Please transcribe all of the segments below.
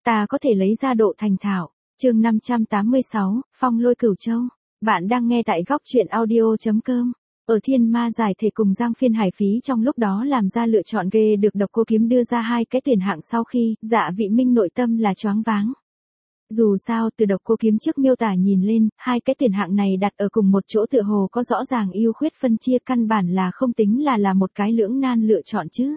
ta có thể lấy ra độ thành thạo. Chương 586, Phong Lôi Cửu Châu. Bạn đang nghe tại góc truyện audio.com. Ở Thiên Ma giải thể cùng Giang Phiên Hải Phí trong lúc đó làm ra lựa chọn ghê được Độc Cô Kiếm đưa ra hai cái tuyển hạng sau khi Dạ Vị Minh nội tâm là choáng váng. Dù sao từ Độc Cô Kiếm trước miêu tả nhìn lên, hai cái tuyển hạng này đặt ở cùng một chỗ tựa hồ có rõ ràng ưu khuyết phân chia, căn bản là không tính là một cái lưỡng nan lựa chọn chứ.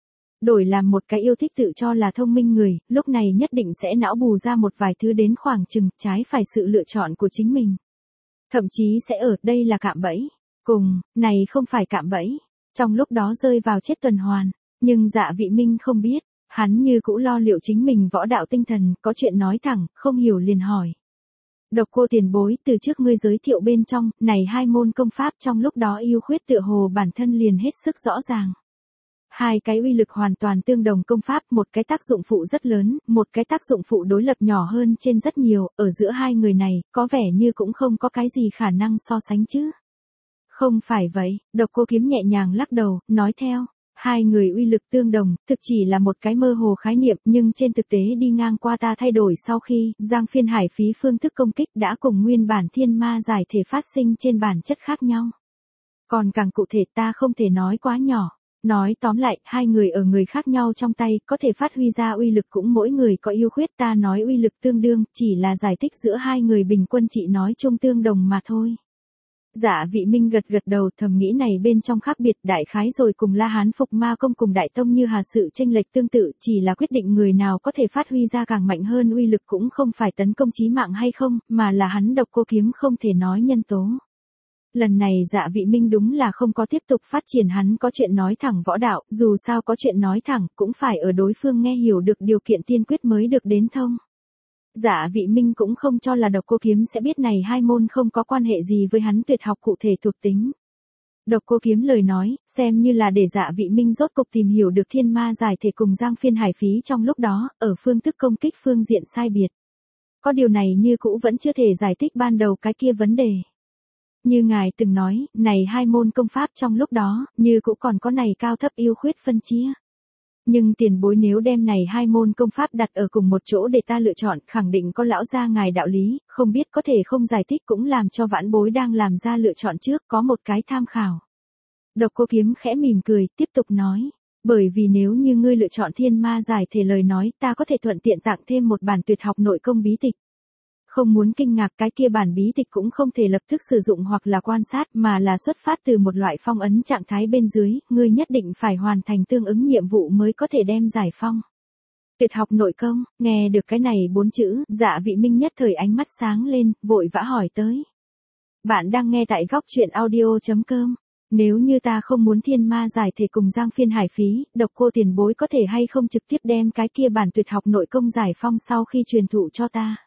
Đổi làm một cái yêu thích tự cho là thông minh người, lúc này nhất định sẽ não bù ra một vài thứ đến khoảng chừng trái phải sự lựa chọn của chính mình. Thậm chí sẽ ở đây là cạm bẫy. Cùng, này không phải cạm bẫy. Trong lúc đó rơi vào chết tuần hoàn. Nhưng Dạ Vị Minh không biết. Hắn như cũ lo liệu chính mình võ đạo tinh thần, có chuyện nói thẳng, không hiểu liền hỏi. Độc Cô tiền bối, từ trước ngươi giới thiệu bên trong, này hai môn công pháp trong lúc đó ưu khuyết tựa hồ bản thân liền hết sức rõ ràng. Hai cái uy lực hoàn toàn tương đồng công pháp, một cái tác dụng phụ rất lớn, một cái tác dụng phụ đối lập nhỏ hơn trên rất nhiều, ở giữa hai người này, có vẻ như cũng không có cái gì khả năng so sánh chứ. Không phải vậy, Độc Cô Kiếm nhẹ nhàng lắc đầu, nói theo. Hai người uy lực tương đồng, thực chỉ là một cái mơ hồ khái niệm, nhưng trên thực tế đi ngang qua ta thay đổi sau khi Giang Phiên Hải Phí phương thức công kích đã cùng nguyên bản Thiên Ma giải thể phát sinh trên bản chất khác nhau. Còn càng cụ thể ta không thể nói quá nhỏ. Nói tóm lại, hai người ở người khác nhau trong tay, có thể phát huy ra uy lực cũng mỗi người có ưu khuyết, ta nói uy lực tương đương, chỉ là giải thích giữa hai người bình quân trị nói chung tương đồng mà thôi. Dạ Vị Minh gật gật đầu, thầm nghĩ này bên trong khác biệt đại khái rồi cùng La Hán Phục Ma Công cùng Đại Tông Như Hà sự chênh lệch tương tự, chỉ là quyết định người nào có thể phát huy ra càng mạnh hơn uy lực cũng không phải tấn công chí mạng hay không, mà là hắn Độc Cô Kiếm không thể nói nhân tố. Lần này Dạ Vị Minh đúng là không có tiếp tục phát triển hắn có chuyện nói thẳng võ đạo, dù sao có chuyện nói thẳng cũng phải ở đối phương nghe hiểu được điều kiện tiên quyết mới được đến thông. Dạ Vị Minh cũng không cho là Độc Cô Kiếm sẽ biết này hai môn không có quan hệ gì với hắn tuyệt học cụ thể thuộc tính. Độc Cô Kiếm lời nói, xem như là để Dạ Vị Minh rốt cục tìm hiểu được Thiên Ma giải thể cùng Giang Phiên Hải Phí trong lúc đó, ở phương thức công kích phương diện sai biệt. Có điều này như cũ vẫn chưa thể giải thích ban đầu cái kia vấn đề. Như ngài từng nói, này hai môn công pháp trong lúc đó, như cũ còn có này cao thấp ưu khuyết phân chia. Nhưng tiền bối nếu đem này hai môn công pháp đặt ở cùng một chỗ để ta lựa chọn, khẳng định có lão gia ngài đạo lý, không biết có thể không giải thích cũng làm cho vãn bối đang làm ra lựa chọn trước có một cái tham khảo. Độc Cô Kiếm khẽ mỉm cười, tiếp tục nói. Bởi vì nếu như ngươi lựa chọn Thiên Ma giải thể lời nói, ta có thể thuận tiện tặng thêm một bản tuyệt học nội công bí tịch. Không muốn kinh ngạc, cái kia bản bí tịch cũng không thể lập tức sử dụng hoặc là quan sát mà là xuất phát từ một loại phong ấn trạng thái bên dưới, ngươi nhất định phải hoàn thành tương ứng nhiệm vụ mới có thể đem giải phong. Tuyệt học nội công, nghe được cái này 4 chữ, Dạ Vị Minh nhất thời ánh mắt sáng lên, vội vã hỏi tới. Bạn đang nghe tại góc truyện audio.com. Nếu như ta không muốn Thiên Ma giải thể cùng Giang Phiên Hải Phí, Độc Cô tiền bối có thể hay không trực tiếp đem cái kia bản tuyệt học nội công giải phong sau khi truyền thụ cho ta.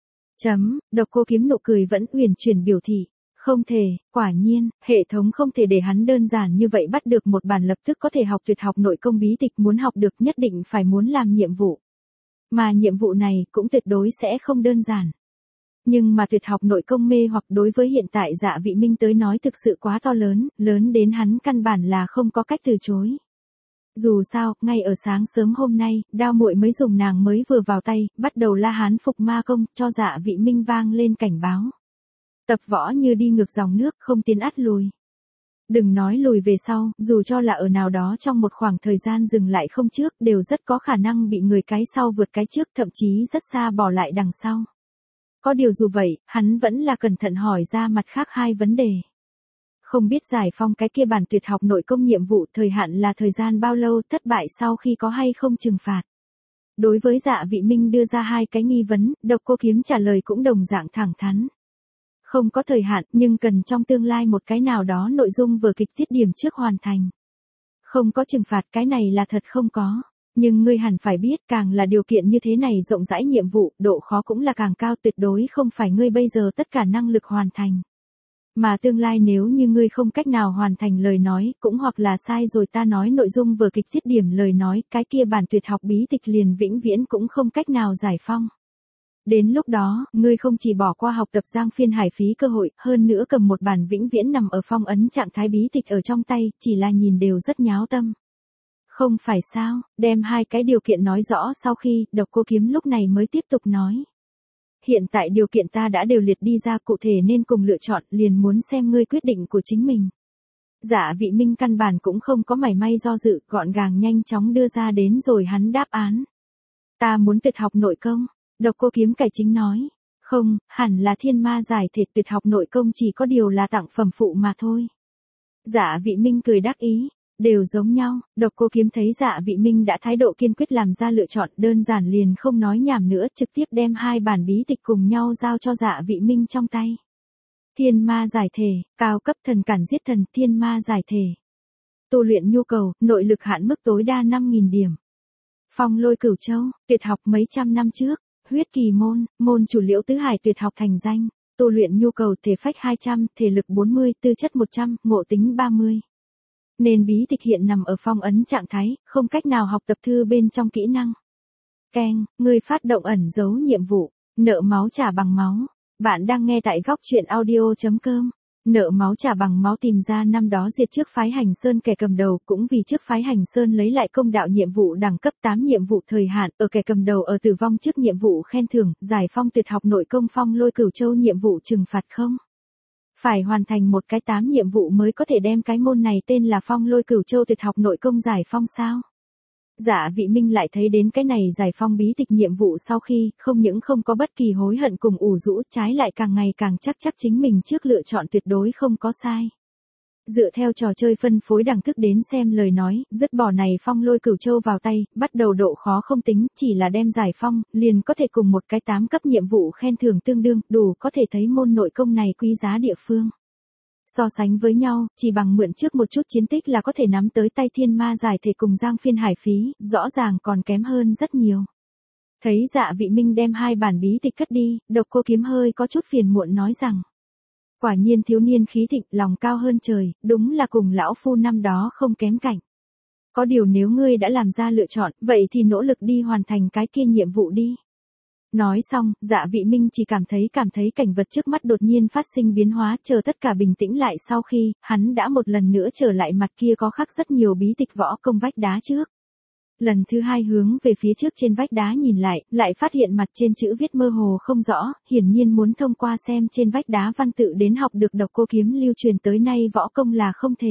Độc Cô Kiếm nụ cười vẫn uyển chuyển biểu thị. Không thể, quả nhiên, hệ thống không thể để hắn đơn giản như vậy bắt được một bản lập tức có thể học tuyệt học nội công bí tịch, muốn học được nhất định phải muốn làm nhiệm vụ. Mà nhiệm vụ này cũng tuyệt đối sẽ không đơn giản. Nhưng mà tuyệt học nội công mê hoặc đối với hiện tại Dạ Vị Minh tới nói thực sự quá to lớn, lớn đến hắn căn bản là không có cách từ chối. Dù sao, ngay ở sáng sớm hôm nay, Đao muội mới dùng nàng mới vừa vào tay, bắt đầu La Hán Phục Ma Công, cho Dạ Vị Minh vang lên cảnh báo. Tập võ như đi ngược dòng nước, không tiến ắt lùi. Đừng nói lùi về sau, dù cho là ở nào đó trong một khoảng thời gian dừng lại không trước, đều rất có khả năng bị người cái sau vượt cái trước, thậm chí rất xa bỏ lại đằng sau. Có điều dù vậy, hắn vẫn là cẩn thận hỏi ra mặt khác hai vấn đề. Không biết giải phong cái kia bản tuyệt học nội công nhiệm vụ thời hạn là thời gian bao lâu, thất bại sau khi có hay không trừng phạt. Đối với Dạ Vị Minh đưa ra hai cái nghi vấn, Độc Cô Kiếm trả lời cũng đồng dạng thẳng thắn. Không có thời hạn, nhưng cần trong tương lai một cái nào đó nội dung vở kịch tiết điểm trước hoàn thành. Không có trừng phạt, cái này là thật không có. Nhưng ngươi hẳn phải biết, càng là điều kiện như thế này rộng rãi nhiệm vụ, độ khó cũng là càng cao, tuyệt đối không phải ngươi bây giờ tất cả năng lực hoàn thành. Mà tương lai nếu như ngươi không cách nào hoàn thành lời nói, cũng hoặc là sai rồi ta nói nội dung vở kịch tiết điểm lời nói, cái kia bản tuyệt học bí tịch liền vĩnh viễn cũng không cách nào giải phong. Đến lúc đó, ngươi không chỉ bỏ qua học tập Giang Phiên Hải Phí cơ hội, hơn nữa cầm một bản vĩnh viễn nằm ở phong ấn trạng thái bí tịch ở trong tay, chỉ là nhìn đều rất nháo tâm. Không phải sao, đem hai cái điều kiện nói rõ sau khi, Độc Cô Kiếm lúc này mới tiếp tục nói. Hiện tại điều kiện ta đã đều liệt đi ra cụ thể nên cùng lựa chọn, liền muốn xem ngươi quyết định của chính mình. Dạ Vị Minh căn bản cũng không có mảy may do dự, gọn gàng nhanh chóng đưa ra đến rồi hắn đáp án. Ta muốn tuyệt học nội công, Độc Cô Kiếm cải chính nói. Không, hẳn là thiên ma giải thể, tuyệt học nội công chỉ có điều là tặng phẩm phụ mà thôi. Dạ Vị Minh cười đắc ý, đều giống nhau. Độc Cô Kiếm thấy Dạ Vị Minh đã thái độ kiên quyết làm ra lựa chọn, đơn giản liền không nói nhảm nữa, trực tiếp đem hai bản bí tịch cùng nhau giao cho Dạ Vị Minh trong tay. Thiên ma giải thể, cao cấp thần cản giết thần, thiên ma giải thể. Tu luyện nhu cầu, nội lực hạn mức tối đa 5.000 điểm. Phong Lôi Cửu Châu, tuyệt học mấy trăm năm trước, huyết kỳ môn, môn chủ Liễu Tứ Hải tuyệt học thành danh, tu luyện nhu cầu thể phách 200, thể lực 40, tư chất 100, ngộ tính 30. Nên bí tịch hiện nằm ở phong ấn trạng thái, không cách nào học tập thư bên trong kỹ năng. Keng, người phát động ẩn dấu nhiệm vụ, nợ máu trả bằng máu. Bạn đang nghe tại góc truyện audio.com. Nợ máu trả bằng máu tìm ra năm đó diệt trước phái Hành Sơn kẻ cầm đầu, cũng vì trước phái Hành Sơn lấy lại công đạo nhiệm vụ đẳng cấp 8 nhiệm vụ thời hạn, ở kẻ cầm đầu ở tử vong trước nhiệm vụ khen thưởng, giải phong tuyệt học nội công Phong Lôi Cửu Châu nhiệm vụ trừng phạt không. Phải hoàn thành một cái 8 nhiệm vụ mới có thể đem cái môn này tên là Phong Lôi Cửu Châu tuyệt học nội công giải phong sao? Dạ Vị Minh lại thấy đến cái này giải phong bí tịch nhiệm vụ sau khi, không những không có bất kỳ hối hận cùng ủ rũ, trái lại càng ngày càng chắc chính mình trước lựa chọn tuyệt đối không có sai. Dựa theo trò chơi phân phối đẳng thức đến xem lời nói, dứt bỏ này Phong Lôi Cửu Châu vào tay, bắt đầu độ khó không tính, chỉ là đem giải phong, liền có thể cùng một cái 8 cấp nhiệm vụ khen thưởng tương đương, đủ có thể thấy môn nội công này quý giá địa phương. So sánh với nhau, chỉ bằng mượn trước một chút chiến tích là có thể nắm tới tay thiên ma giải thể cùng Giang Phiên Hải phí, rõ ràng còn kém hơn rất nhiều. Thấy Dạ Vị Minh đem hai bản bí tịch cất đi, Độc Cô Kiếm hơi có chút phiền muộn nói rằng. Quả nhiên thiếu niên khí thịnh, lòng cao hơn trời, đúng là cùng lão phu năm đó không kém cạnh. Có điều nếu ngươi đã làm ra lựa chọn, vậy thì nỗ lực đi hoàn thành cái kia nhiệm vụ đi. Nói xong, Dạ Vị Minh chỉ cảm thấy cảnh vật trước mắt đột nhiên phát sinh biến hóa, chờ tất cả bình tĩnh lại sau khi, hắn đã một lần nữa trở lại mặt kia có khắc rất nhiều bí tịch võ công vách đá trước. Lần thứ hai hướng về phía trước trên vách đá nhìn lại phát hiện mặt trên chữ viết mơ hồ không rõ, hiển nhiên muốn thông qua xem trên vách đá văn tự đến học được Độc Cô Kiếm lưu truyền tới nay võ công là không thể.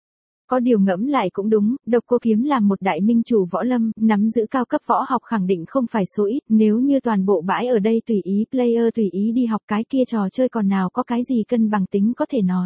Có điều ngẫm lại cũng đúng, Độc Cô Kiếm là một đại minh chủ võ lâm, nắm giữ cao cấp võ học khẳng định không phải số ít, nếu như toàn bộ bãi ở đây tùy ý player tùy ý đi học cái kia trò chơi còn nào có cái gì cân bằng tính có thể nói.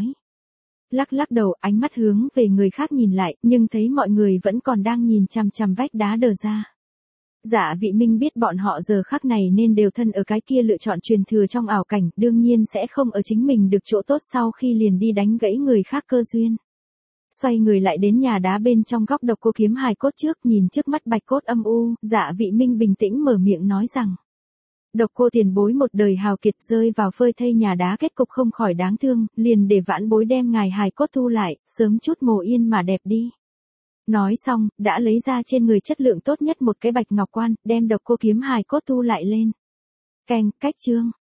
Lắc đầu, ánh mắt hướng về người khác nhìn lại, nhưng thấy mọi người vẫn còn đang nhìn chằm chằm vách đá đờ ra. Dạ Vị Minh biết bọn họ giờ khắc này nên đều thân ở cái kia lựa chọn truyền thừa trong ảo cảnh, đương nhiên sẽ không ở chính mình được chỗ tốt sau khi liền đi đánh gãy người khác cơ duyên. Xoay người lại đến nhà đá bên trong góc Độc Cô Kiếm hài cốt trước, nhìn trước mắt bạch cốt âm u, Dạ Vị Minh bình tĩnh mở miệng nói rằng. Độc Cô tiền bối một đời hào kiệt rơi vào phơi thây nhà đá kết cục không khỏi đáng thương, liền để vãn bối đem ngài hài cốt thu lại, sớm chút mồ yên mà đẹp đi. Nói xong, đã lấy ra trên người chất lượng tốt nhất một cái bạch ngọc quan, đem Độc Cô Kiếm hài cốt thu lại lên. Keng, cách chương,